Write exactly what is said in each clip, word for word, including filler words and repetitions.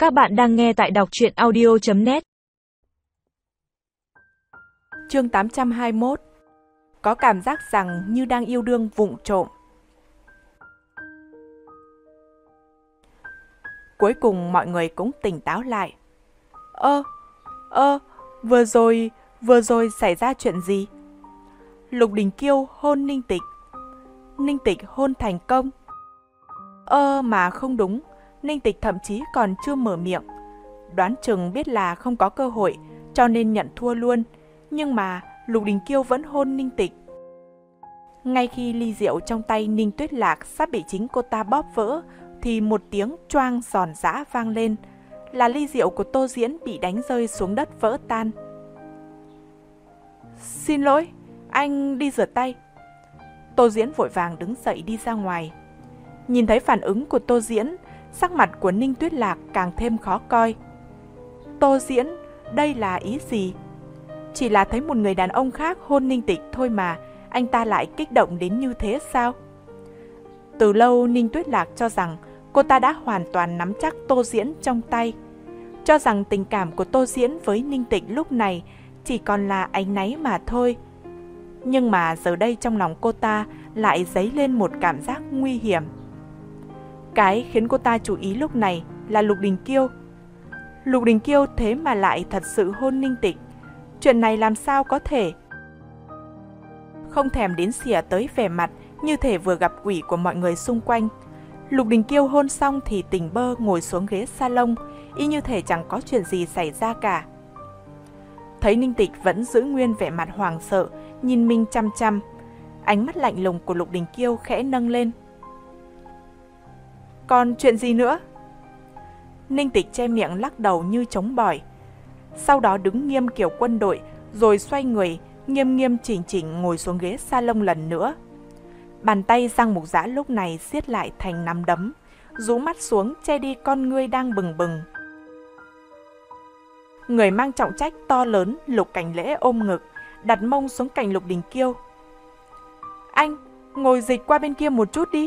Các bạn đang nghe tại đọc truyện audio chấm net. Chương tám trăm hai mươi mốt. Có cảm giác rằng như đang yêu đương vụng trộm. Cuối cùng mọi người cũng tỉnh táo lại. Ơ, ơ, vừa rồi, vừa rồi xảy ra chuyện gì? Lục Đình Kiêu hôn Ninh Tịch. Ninh Tịch hôn thành công. Ơ mà không đúng, Ninh Tịch thậm chí còn chưa mở miệng. Đoán chừng biết là không có cơ hội, cho nên nhận thua luôn. Nhưng mà Lục Đình Kiêu vẫn hôn Ninh Tịch. Ngay khi ly rượu trong tay Ninh Tuyết Lạc sắp bị chính cô ta bóp vỡ, thì một tiếng choang giòn giã vang lên. Là ly rượu của Tô Diễn bị đánh rơi xuống đất vỡ tan. Xin lỗi, anh đi rửa tay. Tô Diễn vội vàng đứng dậy đi ra ngoài. Nhìn thấy phản ứng của Tô Diễn, sắc mặt của Ninh Tuyết Lạc càng thêm khó coi. Tô Diễn, đây là ý gì? Chỉ là thấy một người đàn ông khác hôn Ninh Tịch thôi mà, anh ta lại kích động đến như thế sao? Từ lâu Ninh Tuyết Lạc cho rằng cô ta đã hoàn toàn nắm chắc Tô Diễn trong tay. Cho rằng tình cảm của Tô Diễn với Ninh Tịch lúc này chỉ còn là áy náy mà thôi. Nhưng mà giờ đây trong lòng cô ta lại dấy lên một cảm giác nguy hiểm. Cái khiến cô ta chú ý lúc này là Lục Đình Kiêu. Lục Đình Kiêu thế mà lại thật sự hôn Ninh Tịch. Chuyện này làm sao có thể? Không thèm đến xỉa tới vẻ mặt như thể vừa gặp quỷ của mọi người xung quanh. Lục Đình Kiêu hôn xong thì tỉnh bơ ngồi xuống ghế salon, y như thể chẳng có chuyện gì xảy ra cả. Thấy Ninh Tịch vẫn giữ nguyên vẻ mặt hoảng sợ, nhìn mình chăm chăm. Ánh mắt lạnh lùng của Lục Đình Kiêu khẽ nâng lên. Còn chuyện gì nữa? Ninh Tịch che miệng lắc đầu như chống bỏi. Sau đó đứng nghiêm kiểu quân đội, rồi xoay người, nghiêm nghiêm chỉnh chỉnh ngồi xuống ghế salon lần nữa. Bàn tay Giang Mục Dã lúc này siết lại thành nắm đấm, rũ mắt xuống che đi con ngươi đang bừng bừng. Người mang trọng trách to lớn Lục Cảnh Lễ ôm ngực, đặt mông xuống cạnh Lục Đình Kiêu. Anh, ngồi dịch qua bên kia một chút đi.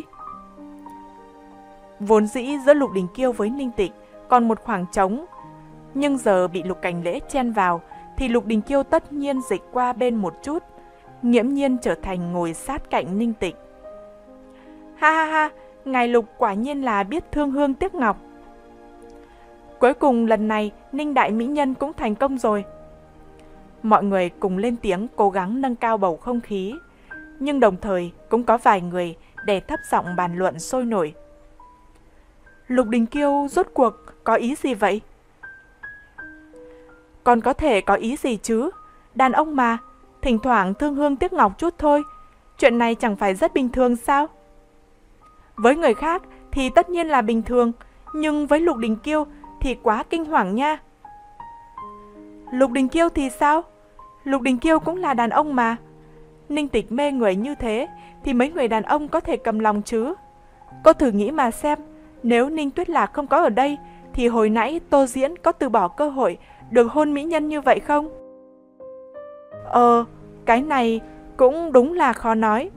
Vốn dĩ giữa Lục Đình Kiêu với Ninh Tịch còn một khoảng trống, nhưng giờ bị Lục Cảnh Lễ chen vào thì Lục Đình Kiêu tất nhiên dịch qua bên một chút, nghiễm nhiên trở thành ngồi sát cạnh Ninh Tịch. Ha ha ha, ngài Lục quả nhiên là biết thương hương tiếc ngọc. Cuối cùng lần này Ninh đại mỹ nhân cũng thành công rồi. Mọi người cùng lên tiếng cố gắng nâng cao bầu không khí, nhưng đồng thời cũng có vài người đè thấp giọng bàn luận sôi nổi. Lục Đình Kiêu rốt cuộc có ý gì vậy? Còn có thể có ý gì chứ? Đàn ông mà, thỉnh thoảng thương hương tiếc ngọc chút thôi. Chuyện này chẳng phải rất bình thường sao? Với người khác thì tất nhiên là bình thường, nhưng với Lục Đình Kiêu thì quá kinh hoàng nha. Lục Đình Kiêu thì sao? Lục Đình Kiêu cũng là đàn ông mà. Ninh Tịch mê người như thế thì mấy người đàn ông có thể cầm lòng chứ? Cô thử nghĩ mà xem, nếu Ninh Tuyết Lạc không có ở đây thì hồi nãy Tô Diễn có từ bỏ cơ hội được hôn mỹ nhân như vậy không? Ờ, cái này cũng đúng là khó nói.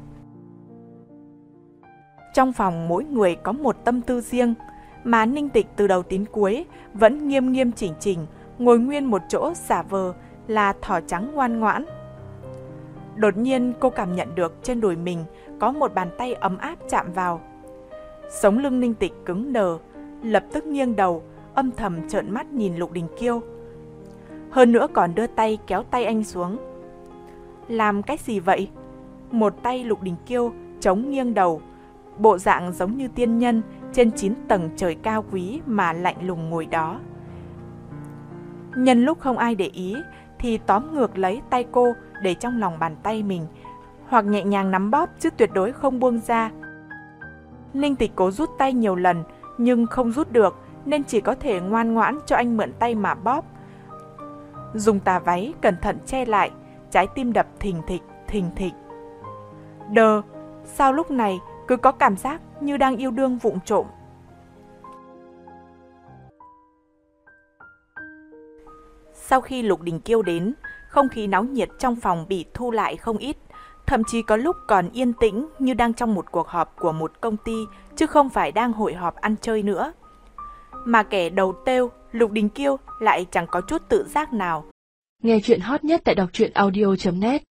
Trong phòng mỗi người có một tâm tư riêng, mà Ninh Tịch từ đầu đến cuối vẫn nghiêm nghiêm chỉnh chỉnh, ngồi nguyên một chỗ giả vờ là thỏ trắng ngoan ngoãn. Đột nhiên cô cảm nhận được trên đùi mình có một bàn tay ấm áp chạm vào. Sống lưng Ninh Tịch cứng đờ, lập tức nghiêng đầu, âm thầm trợn mắt nhìn Lục Đình Kiêu. Hơn nữa còn đưa tay kéo tay anh xuống. Làm cái gì vậy? Một tay Lục Đình Kiêu chống nghiêng đầu, bộ dạng giống như tiên nhân trên chín tầng trời cao quý mà lạnh lùng ngồi đó. Nhân lúc không ai để ý thì tóm ngược lấy tay cô để trong lòng bàn tay mình, hoặc nhẹ nhàng nắm bóp chứ tuyệt đối không buông ra. Ninh Tịch cố rút tay nhiều lần nhưng không rút được, nên chỉ có thể ngoan ngoãn cho anh mượn tay mà bóp. Dùng tà váy cẩn thận che lại, trái tim đập thình thịch, thình thịch. Đờ, sao lúc này cứ có cảm giác như đang yêu đương vụng trộm. Sau khi Lục Đình Kiêu đến, không khí náo nhiệt trong phòng bị thu lại không ít. Thậm chí có lúc còn yên tĩnh như đang trong một cuộc họp của một công ty, chứ không phải đang hội họp ăn chơi nữa. mà kẻ đầu têu, Lục Đình Kiêu lại chẳng có chút tự giác nào. Nghe chuyện hot nhất tại đọc truyện audio chấm net.